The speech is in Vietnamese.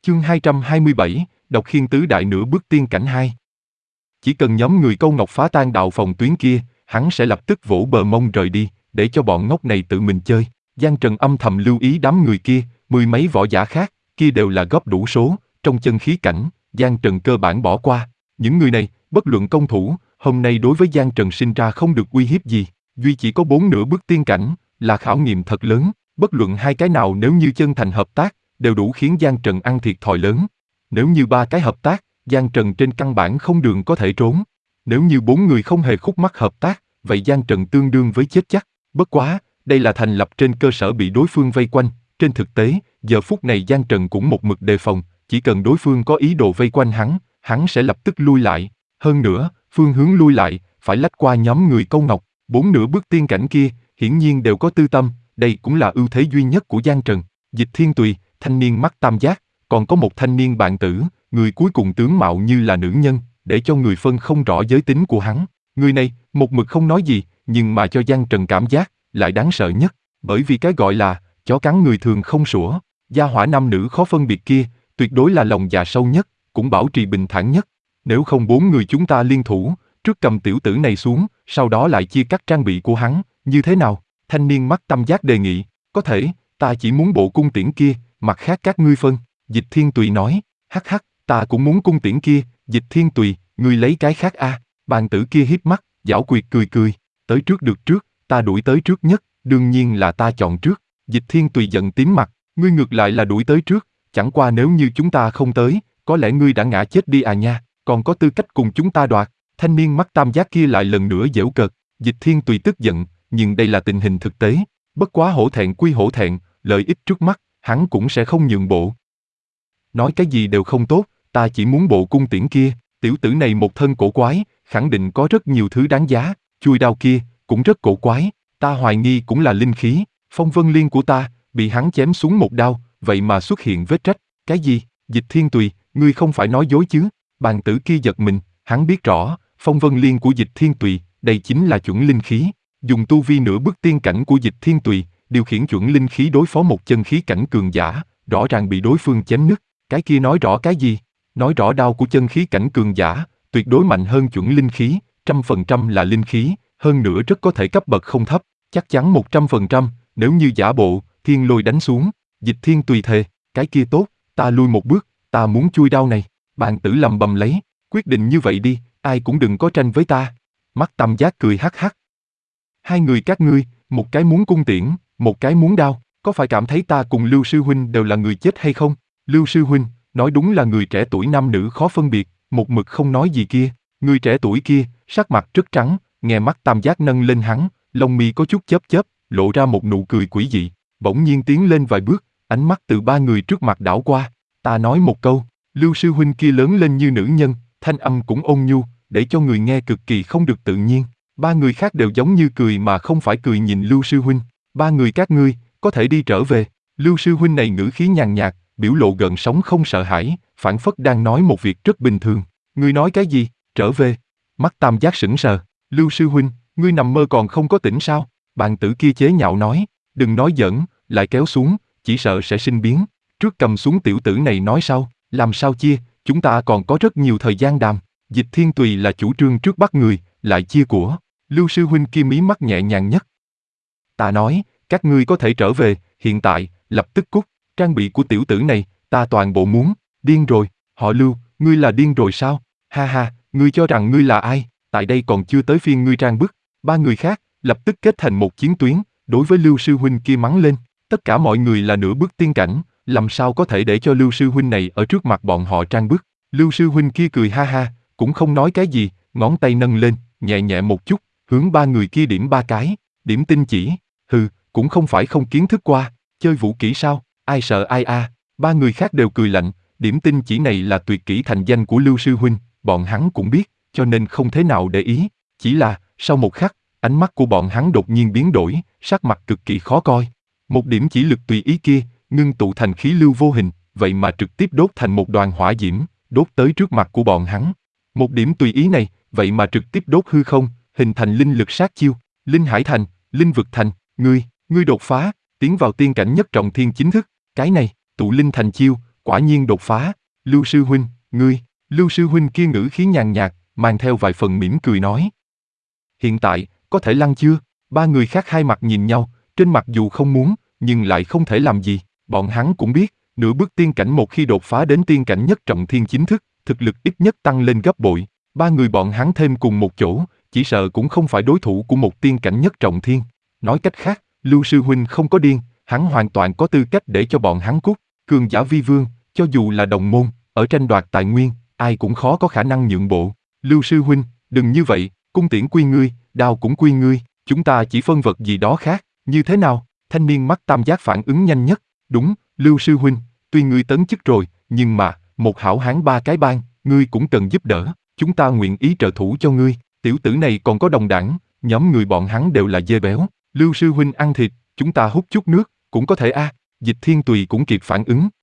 Chương 227, đọc khiên tứ đại nửa bước tiên cảnh 2. Chỉ cần nhóm người Câu Ngọc phá tan đạo phòng tuyến kia, hắn sẽ lập tức vỗ bờ mông rời đi, để cho bọn ngốc này tự mình chơi. Giang Trần âm thầm lưu ý đám người kia, mười mấy võ giả khác, kia đều là góp đủ số, trong chân khí cảnh, Giang Trần cơ bản bỏ qua. Những người này, bất luận công thủ, hôm nay đối với Giang Trần sinh ra không được uy hiếp gì, duy chỉ có 4 nửa bước tiên cảnh, là khảo nghiệm thật lớn, bất luận hai cái nào nếu như chân thành hợp tác, đều đủ khiến Giang Trần ăn thiệt thòi lớn. Nếu như 3 cái hợp tác, Giang Trần trên căn bản không đường có thể trốn. Nếu như 4 người không hề khúc mắc hợp tác, vậy Giang Trần tương đương với chết chắc. Bất quá, đây là thành lập trên cơ sở bị đối phương vây quanh. Trên thực tế, giờ phút này Giang Trần cũng một mực đề phòng, chỉ cần đối phương có ý đồ vây quanh hắn sẽ lập tức lui lại. Hơn nữa, phương hướng lui lại, phải lách qua nhóm người Câu Ngọc. 4 nửa bước tiên cảnh kia, hiển nhiên đều có tư tâm, đây cũng là ưu thế duy nhất của Giang Trần. Dịch Thiên Tùy, thanh niên mắt tam giác, còn có một thanh niên bạn tử, người cuối cùng tướng mạo như là nữ nhân, để cho người phân không rõ giới tính của hắn. Người này, một mực không nói gì, nhưng mà cho Giang Trần cảm giác, lại đáng sợ nhất, bởi vì cái gọi là, chó cắn người thường không sủa, gia hỏa nam nữ khó phân biệt kia, tuyệt đối là lòng dạ sâu nhất, cũng bảo trì bình thản nhất. Nếu không 4 người chúng ta liên thủ, trước cầm tiểu tử này xuống, sau đó lại chia cắt trang bị của hắn, như thế nào? Thanh niên mắt tam giác đề nghị, có thể, ta chỉ muốn bộ cung tiễn kia, mặt khác các ngươi phân. Dịch Thiên Tùy nói, hắc hắc, ta cũng muốn cung tiễn kia. Dịch Thiên Tùy, ngươi lấy cái khác a. Bàn tử kia híp mắt, giảo quyệt cười cười, tới trước được trước, ta đuổi tới trước nhất, đương nhiên là ta chọn trước. Dịch Thiên Tùy giận tím mặt, ngươi ngược lại là đuổi tới trước, chẳng qua nếu như chúng ta không tới, có lẽ ngươi đã ngã chết đi à nha, còn có tư cách cùng chúng ta đoạt. Thanh niên mắt tam giác kia lại lần nữa giễu cợt. Dịch Thiên Tùy tức giận, nhưng đây là tình hình thực tế, bất quá hổ thẹn quy hổ thẹn, lợi ích trước mắt, hắn cũng sẽ không nhượng bộ. Nói cái gì đều không tốt, ta chỉ muốn bộ cung tiễn kia, tiểu tử này một thân cổ quái, khẳng định có rất nhiều thứ đáng giá, chuôi đao kia, cũng rất cổ quái, ta hoài nghi cũng là linh khí, phong vân liên của ta, bị hắn chém xuống một đao, vậy mà xuất hiện vết rách, cái gì? Dịch Thiên Tùy, ngươi không phải nói dối chứ? Bàn tử kia giật mình, hắn biết rõ, phong vân liên của Dịch Thiên Tùy, đây chính là chuẩn linh khí, dùng tu vi nửa bước tiên cảnh của Dịch Thiên Tùy, điều khiển chuẩn linh khí đối phó một chân khí cảnh cường giả, rõ ràng bị đối phương chém nứt, cái kia nói rõ cái gì? Nói rõ đao của chân khí cảnh cường giả, tuyệt đối mạnh hơn chuẩn linh khí, 100% là linh khí, hơn nữa rất có thể cấp bậc không thấp, chắc chắn 100%, nếu như giả bộ, thiên lôi đánh xuống. Dịch Thiên Tùy thề, cái kia tốt, ta lui một bước, ta muốn chui đao này. Bàn tử lầm bầm lấy, quyết định như vậy đi, ai cũng đừng có tranh với ta. Mắt tam giác cười hắc hắc. Hai người các ngươi, một cái muốn cung tiễn, một cái muốn đao, có phải cảm thấy ta cùng Lưu Sư Huynh đều là người chết hay không? Lưu Sư Huynh, nói đúng là người trẻ tuổi nam nữ khó phân biệt, một mực không nói gì kia. Người trẻ tuổi kia, sắc mặt rất trắng, nghe mắt tam giác nâng lên hắn, lông mi có chút chớp chớp, lộ ra một nụ cười quỷ dị, bỗng nhiên tiến lên vài bước, ánh mắt từ 3 người trước mặt đảo qua. Ta nói một câu, Lưu Sư Huynh kia lớn lên như nữ nhân, thanh âm cũng ôn nhu, để cho người nghe cực kỳ không được tự nhiên. 3 người khác đều giống như cười mà không phải cười nhìn Lưu Sư Huynh. 3 người các ngươi, có thể đi trở về. Lưu Sư Huynh này ngữ khí nhàn nhạt, biểu lộ gợn sóng không sợ hãi, phảng phất đang nói một việc rất bình thường. Ngươi nói cái gì? Trở về? Mắt tam giác sững sờ. Lưu Sư Huynh, ngươi nằm mơ còn không có tỉnh sao? Bàn tử kia chế nhạo nói, đừng nói giỡn, lại kéo xuống, chỉ sợ sẽ sinh biến. Trước cầm xuống tiểu tử này nói sau, làm sao chia, chúng ta còn có rất nhiều thời gian đàm. Dịch Thiên Tùy là chủ trương trước bắt người, lại chia của. Lưu Sư Huynh kia mí mắt nhẹ nhàng nhất. Ta nói, các ngươi có thể trở về, hiện tại, lập tức cút, trang bị của tiểu tử này, ta toàn bộ muốn. Điên rồi, họ Lưu, ngươi là điên rồi sao? Ha ha, ngươi cho rằng ngươi là ai? Tại đây còn chưa tới phiên ngươi trang bức. 3 người khác, lập tức kết thành một chiến tuyến, đối với Lưu Sư Huynh kia mắng lên. Tất cả mọi người là nửa bước tiên cảnh, làm sao có thể để cho Lưu Sư Huynh này ở trước mặt bọn họ trang bức. Lưu Sư Huynh kia cười ha ha, cũng không nói cái gì, ngón tay nâng lên, nhẹ nhẹ một chút, hướng 3 người kia điểm 3 cái, điểm tinh chỉ. Hừ, cũng không phải không kiến thức qua, chơi vũ kỹ sao, ai sợ ai a. 3 người khác đều cười lạnh, điểm tinh chỉ này là tuyệt kỹ thành danh của Lưu Sư Huynh, bọn hắn cũng biết, cho nên không thế nào để ý. Chỉ là, sau một khắc, ánh mắt của bọn hắn đột nhiên biến đổi, sắc mặt cực kỳ khó coi. Một điểm chỉ lực tùy ý kia, ngưng tụ thành khí lưu vô hình, vậy mà trực tiếp đốt thành một đoàn hỏa diễm, đốt tới trước mặt của bọn hắn. Một điểm tùy ý này, vậy mà trực tiếp đốt hư không, hình thành linh lực sát chiêu, linh hải thành, linh vực thành, ngươi đột phá, tiến vào tiên cảnh nhất trọng thiên chính thức, cái này, tụ linh thành chiêu, quả nhiên đột phá. Lưu sư huynh, ngươi. Lưu sư huynh kia ngữ khí nhàn nhạt, mang theo vài phần mỉm cười nói. Hiện tại, có thể lăn chưa? Ba người khác hai mặt nhìn nhau, trên mặt dù không muốn, nhưng lại không thể làm gì. Bọn hắn cũng biết, nửa bước tiên cảnh một khi đột phá đến tiên cảnh nhất trọng thiên chính thức, thực lực ít nhất tăng lên gấp bội. Ba người bọn hắn thêm cùng một chỗ, chỉ sợ cũng không phải đối thủ của một tiên cảnh nhất trọng thiên. Nói cách khác, Lưu sư huynh không có điên, hắn hoàn toàn có tư cách để cho bọn hắn cút. Cường giả vi vương, cho dù là đồng môn, ở tranh đoạt tài nguyên, ai cũng khó có khả năng nhượng bộ. Lưu sư huynh, đừng như vậy, cung tiễn quy ngươi, đao cũng quy ngươi, chúng ta chỉ phân vật gì đó khác, như thế nào? Thanh niên mắt tam giác phản ứng nhanh nhất. Đúng, Lưu sư huynh, tuy ngươi tấn chức rồi, nhưng mà, một hảo hán ba cái bang, ngươi cũng cần giúp đỡ, chúng ta nguyện ý trợ thủ cho ngươi. Tiểu tử này còn có đồng đảng, nhóm người bọn hắn đều là dê béo. Lưu sư huynh ăn thịt, chúng ta hút chút nước, cũng có thể a. Dịch Thiên Tùy cũng kịp phản ứng,